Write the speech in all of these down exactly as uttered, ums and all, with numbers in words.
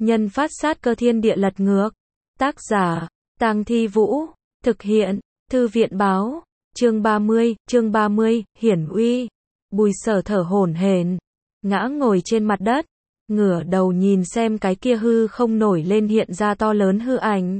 Nhân phát sát cơ thiên địa lật ngược. Tác giả, Tang Thi Vũ. Thực hiện, Thư viện báo. Chương ba mươi, chương ba mươi, hiển uy. Bùi Sở thở hổn hển, ngã ngồi trên mặt đất, ngửa đầu nhìn xem cái kia hư không nổi lên hiện ra to lớn hư ảnh.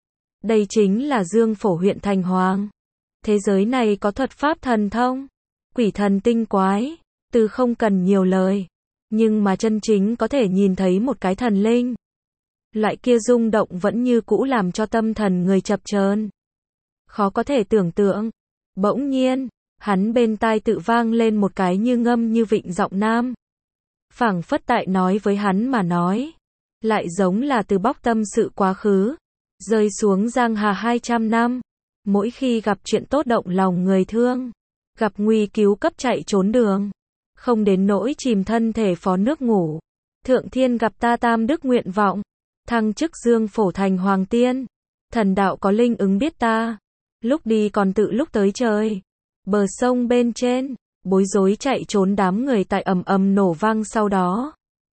Đây chính là Dương Phổ huyện thành hoàng. Thế giới này có thuật pháp thần thông, quỷ thần tinh quái, từ không cần nhiều lời, nhưng mà chân chính có thể nhìn thấy một cái thần linh. Loại kia rung động vẫn như cũ làm cho tâm thần người chập chờn, khó có thể tưởng tượng. Bỗng nhiên, hắn bên tai tự vang lên một cái như ngâm như vịnh giọng nam. Phảng phất tại nói với hắn mà nói, lại giống là từ bóc tâm sự quá khứ, rơi xuống giang hà hai trăm năm. Mỗi khi gặp chuyện tốt động lòng người thương, gặp nguy cứu cấp chạy trốn đường, không đến nỗi chìm thân thể phó nước ngủ. Thượng thiên gặp ta tam đức nguyện vọng, thăng chức Dương Phổ thành hoàng tiên. Thần đạo có linh ứng biết ta, lúc đi còn tự lúc tới trời. Bờ sông bên trên, bối rối chạy trốn đám người tại ầm ầm nổ vang sau đó.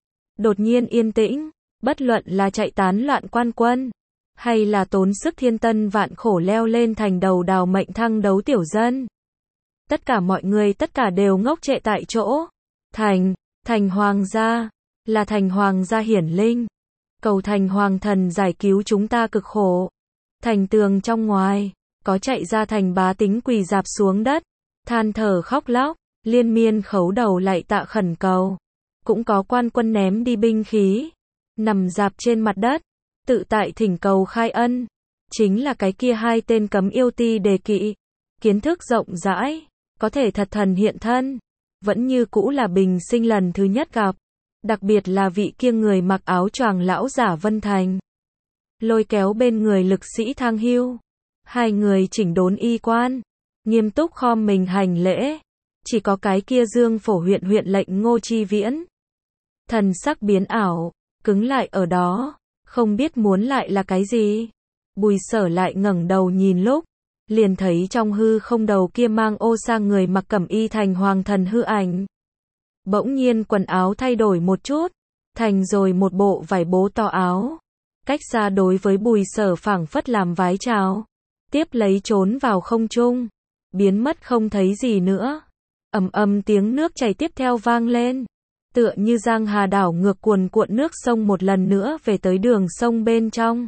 Đột nhiên yên tĩnh, bất luận là chạy tán loạn quan quân, hay là tốn sức thiên tân vạn khổ leo lên thành đầu đào mệnh thăng đấu tiểu dân. Tất cả mọi người tất cả đều ngốc trệ tại chỗ. Thành, thành hoàng gia, là thành hoàng gia hiển linh. Cầu thành hoàng thần giải cứu chúng ta cực khổ. Thành tường trong ngoài, có chạy ra thành bá tính quỳ dạp xuống đất, than thở khóc lóc, liên miên khấu đầu lạy tạ khẩn cầu. Cũng có quan quân ném đi binh khí, nằm dạp trên mặt đất, tự tại thỉnh cầu khai ân. Chính là cái kia hai tên cấm yêu ti đề kỵ, kiến thức rộng rãi, có thể thật thần hiện thân, vẫn như cũ là bình sinh lần thứ nhất gặp. Đặc biệt là vị kia người mặc áo choàng lão giả Vân Thành, lôi kéo bên người lực sĩ Thang Hưu. Hai người chỉnh đốn y quan, nghiêm túc khom mình hành lễ. Chỉ có cái kia Dương Phổ huyện huyện lệnh Ngô Chi Viễn, thần sắc biến ảo, cứng lại ở đó, không biết muốn lại là cái gì. Bùi Sở lại ngẩng đầu nhìn lúc, liền thấy trong hư không đầu kia mang ô sang người mặc cẩm y thành hoàng thần hư ảnh. Bỗng nhiên quần áo thay đổi một chút, thành rồi một bộ vải bố to áo. Cách xa đối với Bùi Sở phảng phất làm vái chào, tiếp lấy trốn vào không trung, biến mất không thấy gì nữa. Ầm ầm tiếng nước chảy tiếp theo vang lên, tựa như giang hà đảo ngược cuồn cuộn nước sông một lần nữa về tới đường sông bên trong.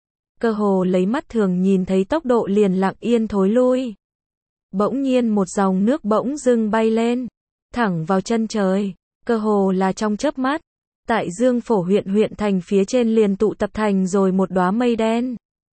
Cơ hồ lấy mắt thường nhìn thấy tốc độ liền lặng yên thối lui. Bỗng nhiên một dòng nước bỗng dưng bay lên, thẳng vào chân trời, cơ hồ là trong chớp mắt, tại Dương Phổ huyện huyện thành phía trên liền tụ tập thành rồi một đóa mây đen.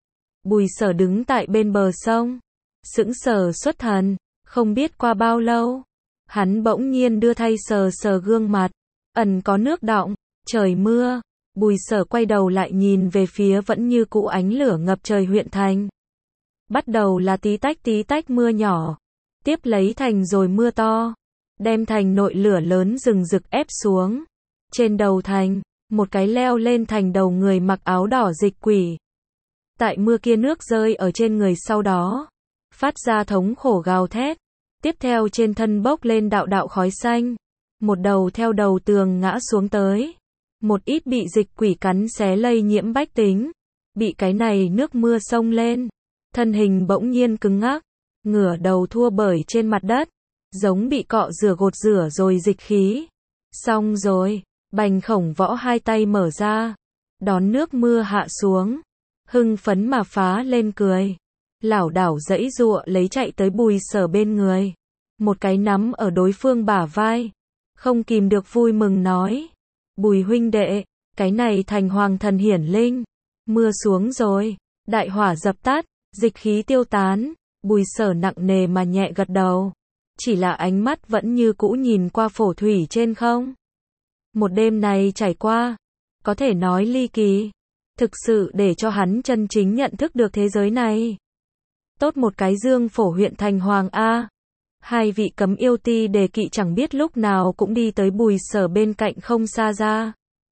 Bùi Sở đứng tại bên bờ sông, sững sờ xuất thần, không biết qua bao lâu, hắn bỗng nhiên đưa tay sờ sờ gương mặt, ẩn có nước đọng, trời mưa. Bùi Sở quay đầu lại nhìn về phía vẫn như cũ ánh lửa ngập trời huyện thành. Bắt đầu là tí tách tí tách mưa nhỏ, tiếp lấy thành rồi mưa to, đem thành nội lửa lớn rừng rực ép xuống. Trên đầu thành, một cái leo lên thành đầu người mặc áo đỏ dịch quỷ. Tại mưa kia nước rơi ở trên người sau đó, phát ra thống khổ gào thét. Tiếp theo trên thân bốc lên đạo đạo khói xanh, một đầu theo đầu tường ngã xuống tới. Một ít bị dịch quỷ cắn xé lây nhiễm bách tính, bị cái này nước mưa xông lên, thân hình bỗng nhiên cứng ngắc, ngửa đầu thua bởi trên mặt đất, giống bị cọ rửa gột rửa rồi dịch khí. Xong rồi, Bành Khổng Võ hai tay mở ra, đón nước mưa hạ xuống, hưng phấn mà phá lên cười, lảo đảo giãy giụa lấy chạy tới Bùi Sở bên người, một cái nắm ở đối phương bả vai, không kìm được vui mừng nói: Bùi huynh đệ, cái này thành hoàng thần hiển linh, mưa xuống rồi, đại hỏa dập tắt, dịch khí tiêu tán. Bùi Sở nặng nề mà nhẹ gật đầu, chỉ là ánh mắt vẫn như cũ nhìn qua phổ thủy trên không. Một đêm này trải qua, có thể nói ly kỳ, thực sự để cho hắn chân chính nhận thức được thế giới này. Tốt một cái Dương Phổ huyện thành hoàng a. Hai vị cấm yêu ti đề kỵ chẳng biết lúc nào cũng đi tới Bùi Sở bên cạnh không xa ra.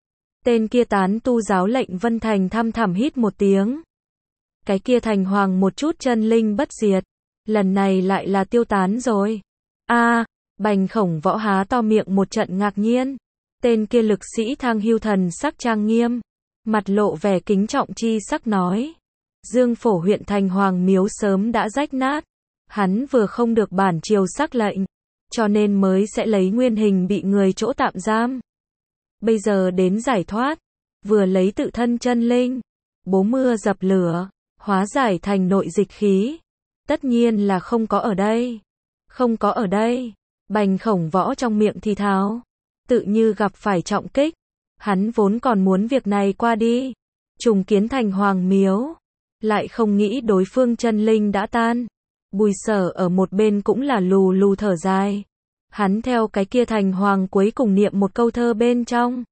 Tên kia tán tu giáo lệnh Vân Thành thăm thẳm hít một tiếng. Cái kia thành hoàng một chút chân linh bất diệt, lần này lại là tiêu tán rồi. A, à, Bành Khổng Võ há to miệng một trận ngạc nhiên. Tên kia lực sĩ Thang Hưu thần sắc trang nghiêm, mặt lộ vẻ kính trọng chi sắc nói. Dương Phổ huyện thành hoàng miếu sớm đã rách nát. Hắn vừa không được bản triều sắc lệnh, cho nên mới sẽ lấy nguyên hình bị người chỗ tạm giam. Bây giờ đến giải thoát, vừa lấy tự thân chân linh, bố mưa dập lửa, hóa giải thành nội dịch khí. Tất nhiên là không có ở đây. Không có ở đây. Bành Khổng Võ trong miệng thì thào. Tự như gặp phải trọng kích. Hắn vốn còn muốn việc này qua đi. Trùng kiến thành hoàng miếu. Lại không nghĩ đối phương chân linh đã tan. Bùi Sở ở một bên cũng là lù lù thở dài. Hắn theo cái kia thành hoàng cuối cùng niệm một câu thơ bên trong.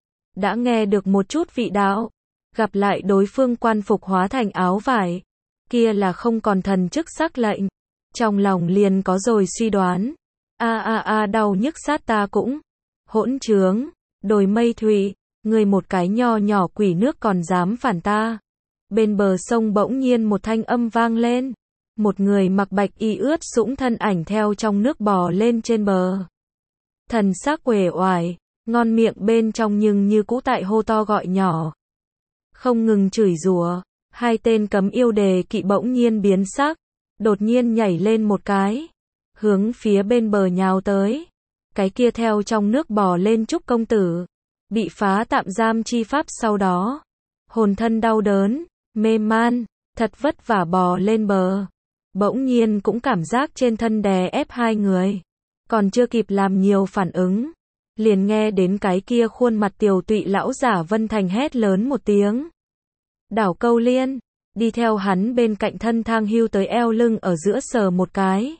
Đã nghe được một chút vị đạo. Gặp lại đối phương quan phục hóa thành áo vải. Kia là không còn thần chức sắc lệnh. Trong lòng liền có rồi suy đoán. A a a đau nhức sát ta cũng. Hỗn trướng, đồi mây thủy, người một cái nho nhỏ quỷ nước còn dám phản ta. Bên bờ sông bỗng nhiên một thanh âm vang lên. Một người mặc bạch y ướt sũng thân ảnh theo trong nước bò lên trên bờ. Thần sắc uể oải, ngon miệng bên trong nhưng như cũ tại hô to gọi nhỏ. Không ngừng chửi rủa, hai tên cấm yêu đề kỵ bỗng nhiên biến sắc, đột nhiên nhảy lên một cái, hướng phía bên bờ nhào tới. Cái kia theo trong nước bò lên Trúc công tử, bị phá tạm giam chi pháp sau đó, hồn thân đau đớn, mê man, thật vất vả bò lên bờ. Bỗng nhiên cũng cảm giác trên thân đè ép hai người. Còn chưa kịp làm nhiều phản ứng. Liền nghe đến cái kia khuôn mặt tiều tụy lão giả Vân Thành hét lớn một tiếng. Đảo Câu Liên. Đi theo hắn bên cạnh thân Thang Hưu tới eo lưng ở giữa sờ một cái.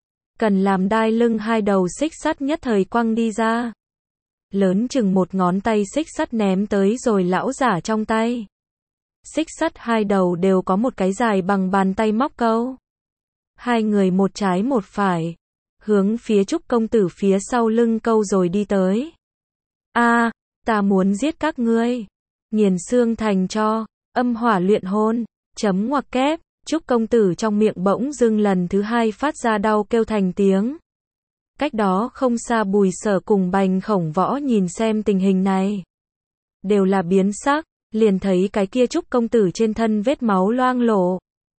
Cần làm đai lưng hai đầu xích sắt nhất thời quăng đi ra. Lớn chừng một ngón tay xích sắt ném tới rồi lão giả trong tay. Xích sắt hai đầu đều có một cái dài bằng bàn tay móc câu. Hai người một trái một phải, hướng phía Trúc công tử phía sau lưng câu rồi đi tới. A, ta muốn giết các ngươi, nghiền xương thành cho, âm hỏa luyện hồn, chấm ngoặc kép. Trúc công tử trong miệng bỗng dưng lần thứ hai phát ra đau kêu thành tiếng. Cách đó không xa Bùi Sở cùng Bành Khổng Võ nhìn xem tình hình này, đều là biến sắc, liền thấy cái kia Trúc công tử trên thân vết máu loang lổ.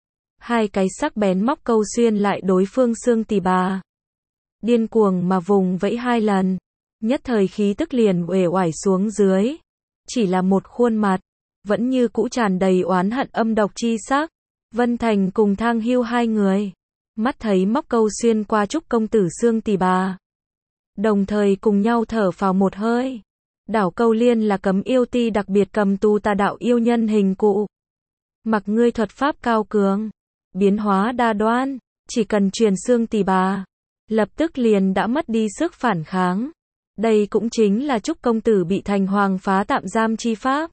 Hai cái sắc bén móc câu xuyên lại đối phương xương tỳ bà. Điên cuồng mà vùng vẫy hai lần, nhất thời khí tức liền uể oải xuống dưới. Chỉ là một khuôn mặt, vẫn như cũ tràn đầy oán hận âm độc chi sắc. Vân Thành cùng Thang Hưu hai người, mắt thấy móc câu xuyên qua Trúc công tử xương tỳ bà, đồng thời cùng nhau thở phào một hơi. Đảo Câu Liên là cấm yêu ti đặc biệt cầm tù tà đạo yêu nhân hình cụ. Mặc ngươi thuật pháp cao cường, biến hóa đa đoan, chỉ cần truyền xương tỳ bà, lập tức liền đã mất đi sức phản kháng. Đây cũng chính là Trúc công tử bị thành hoàng phá tạm giam chi pháp.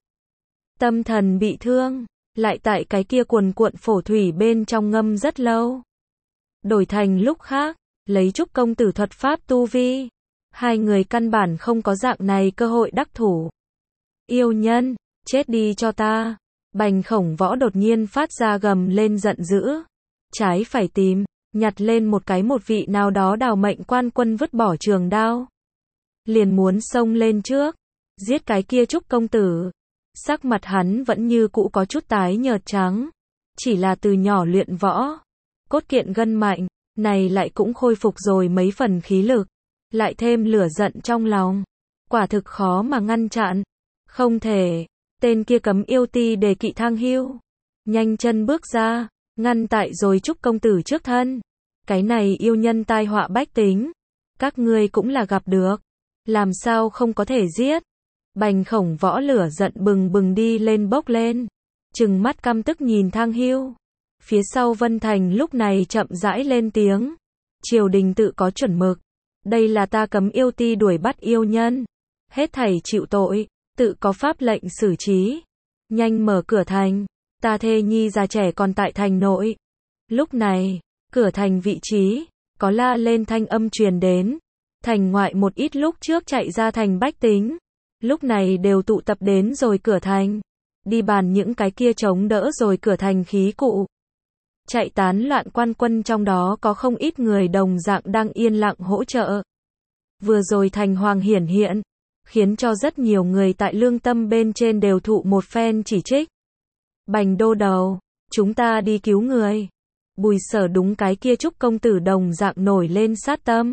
Tâm thần bị thương, lại tại cái kia cuồn cuộn phổ thủy bên trong ngâm rất lâu. Đổi thành lúc khác, lấy Trúc công tử thuật pháp tu vi, hai người căn bản không có dạng này cơ hội đắc thủ. Yêu nhân, chết đi cho ta. Bành Khổng Võ đột nhiên phát ra gầm lên giận dữ. Trái phải tìm, nhặt lên một cái một vị nào đó đào mệnh quan quân vứt bỏ trường đao. Liền muốn xông lên trước, giết cái kia Trúc công tử. Sắc mặt hắn vẫn như cũ có chút tái nhợt trắng. Chỉ là từ nhỏ luyện võ, cốt kiện gân mạnh, này lại cũng khôi phục rồi mấy phần khí lực. Lại thêm lửa giận trong lòng. Quả thực khó mà ngăn chặn. Không thể. Tên kia cấm yêu ti đề kỵ Thang Hưu, nhanh chân bước ra, ngăn tại rồi Trúc công tử trước thân. Cái này yêu nhân tai họa bách tính, các ngươi cũng là gặp được, làm sao không có thể giết. Bành Khổng Võ lửa giận bừng bừng đi lên bốc lên, trừng mắt căm tức nhìn Thang Hưu. Phía sau Vân Thành lúc này chậm rãi lên tiếng. Triều đình tự có chuẩn mực, đây là ta cấm yêu ti đuổi bắt yêu nhân, hết thảy chịu tội, tự có pháp lệnh xử trí. Nhanh mở cửa thành, ta thê nhi già trẻ còn tại thành nội. Lúc này, cửa thành vị trí, có la lên thanh âm truyền đến. Thành ngoại một ít lúc trước chạy ra thành bách tính, lúc này đều tụ tập đến rồi cửa thành. Đi bàn những cái kia chống đỡ rồi cửa thành khí cụ. Chạy tán loạn quan quân trong đó có không ít người đồng dạng đang yên lặng hỗ trợ. Vừa rồi thành hoàng hiển hiện, khiến cho rất nhiều người tại lương tâm bên trên đều thụ một phen chỉ trích. Bành đô đầu, chúng ta đi cứu người. Bùi Sở đúng cái kia Trúc công tử đồng dạng nổi lên sát tâm.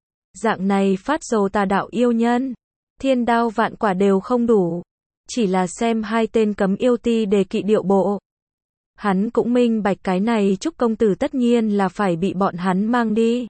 Dạng này phát dồ tà đạo yêu nhân, thiên đao vạn quả đều không đủ. Chỉ là xem hai tên cấm yêu ti đề kỵ điệu bộ. Hắn cũng minh bạch cái này Trúc công tử tất nhiên là phải bị bọn hắn mang đi.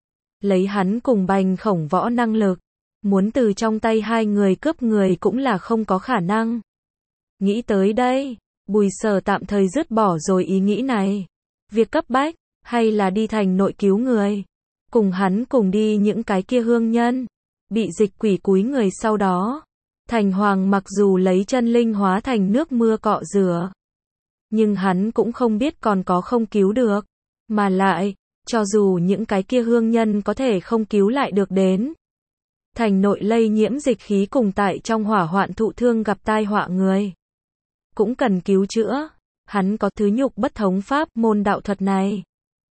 Lấy hắn cùng Bành Khổng Võ năng lực, muốn từ trong tay hai người cướp người cũng là không có khả năng. Nghĩ tới đây, Bùi Sở tạm thời dứt bỏ rồi ý nghĩ này. Việc cấp bách, hay là đi thành nội cứu người. Cùng hắn cùng đi những cái kia hương nhân, bị dịch quỷ cúi người sau đó. Thành Hoàng mặc dù lấy chân linh hóa thành nước mưa cọ rửa, nhưng hắn cũng không biết còn có không cứu được. Mà lại, cho dù những cái kia hương nhân có thể không cứu lại được đến. Thành nội lây nhiễm dịch khí cùng tại trong hỏa hoạn thụ thương gặp tai họa người. Cũng cần cứu chữa. Hắn có thứ nhục bất thống pháp môn đạo thuật này.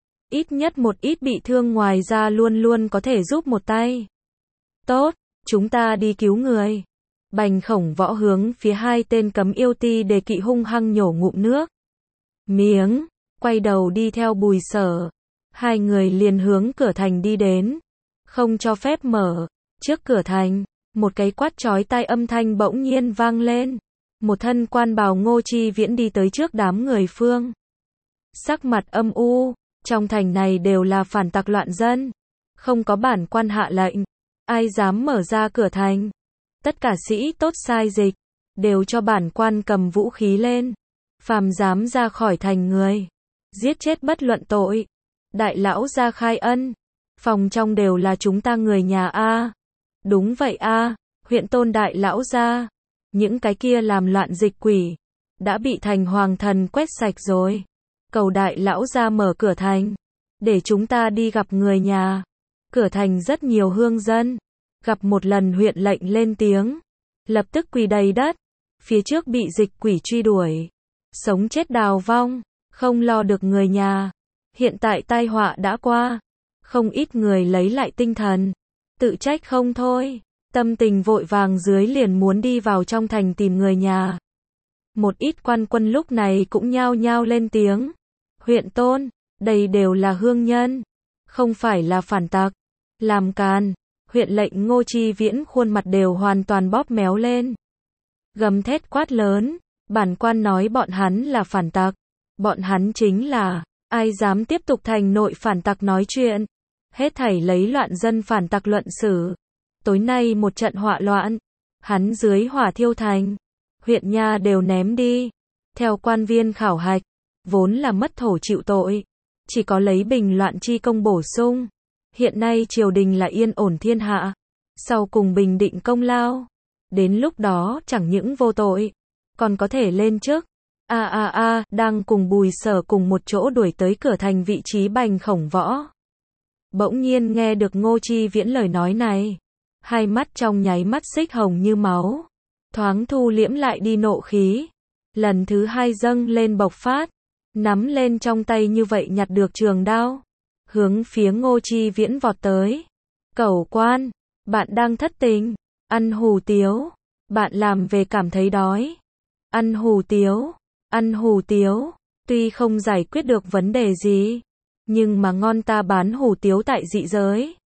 Ít nhất một ít bị thương ngoài ra luôn luôn có thể giúp một tay. Tốt, chúng ta đi cứu người. Bành Khổng Võ hướng phía hai tên cấm yêu ti đề kỵ hung hăng nhổ ngụm nước miếng, quay đầu đi theo Bùi Sở. Hai người liền hướng cửa thành đi đến. Không cho phép mở. Trước cửa thành, một cái quát chói tai âm thanh bỗng nhiên vang lên. Một thân quan bào Ngô Chi Viễn đi tới trước đám người phương. Sắc mặt âm u, trong thành này đều là phản tặc loạn dân. Không có bản quan hạ lệnh. Ai dám mở ra cửa thành? Tất cả sĩ tốt sai dịch, đều cho bản quan cầm vũ khí lên. Phàm dám ra khỏi thành người, giết chết bất luận tội. Đại lão gia khai ân. Phòng trong đều là chúng ta người nhà a. Đúng vậy a, huyện tôn đại lão gia. Những cái kia làm loạn dịch quỷ, đã bị thành hoàng thần quét sạch rồi. Cầu đại lão gia mở cửa thành, để chúng ta đi gặp người nhà. Cửa thành rất nhiều hương dân, gặp một lần huyện lệnh lên tiếng, lập tức quỳ đầy đất. Phía trước bị dịch quỷ truy đuổi, sống chết đào vong, không lo được người nhà. Hiện tại tai họa đã qua, không ít người lấy lại tinh thần, tự trách không thôi. Tâm tình vội vàng dưới liền muốn đi vào trong thành tìm người nhà. Một ít quan quân lúc này cũng nhao nhao lên tiếng. Huyện tôn, đây đều là hương nhân, không phải là phản tặc. Làm càn. Huyện lệnh Ngô Chi Viễn khuôn mặt đều hoàn toàn bóp méo lên. Gầm thét quát lớn, bản quan nói bọn hắn là phản tặc. Bọn hắn chính là, ai dám tiếp tục thành nội phản tặc nói chuyện. Hết thảy lấy loạn dân phản tặc luận xử. Tối nay một trận họa loạn, hắn dưới hỏa thiêu thành, huyện nha đều ném đi. Theo quan viên khảo hạch, vốn là mất thổ chịu tội, chỉ có lấy bình loạn chi công bổ sung. Hiện nay triều đình là yên ổn thiên hạ, sau cùng bình định công lao. Đến lúc đó chẳng những vô tội, còn có thể lên chức. A a a, đang cùng Bùi Sở cùng một chỗ đuổi tới cửa thành vị trí Bành Khổng Võ. Bỗng nhiên nghe được Ngô Chi Viễn lời nói này. Hai mắt trong nháy mắt xích hồng như máu, thoáng thu liễm lại đi nộ khí, lần thứ hai dâng lên bộc phát, nắm lên trong tay như vậy nhặt được trường đao, hướng phía Ngô Chi Viễn vọt tới. Cẩu quan, bạn đang thất tình, ăn hủ tiếu, bạn làm về cảm thấy đói, ăn hủ tiếu, ăn hủ tiếu, tuy không giải quyết được vấn đề gì, nhưng mà ngon ta bán hủ tiếu tại dị giới.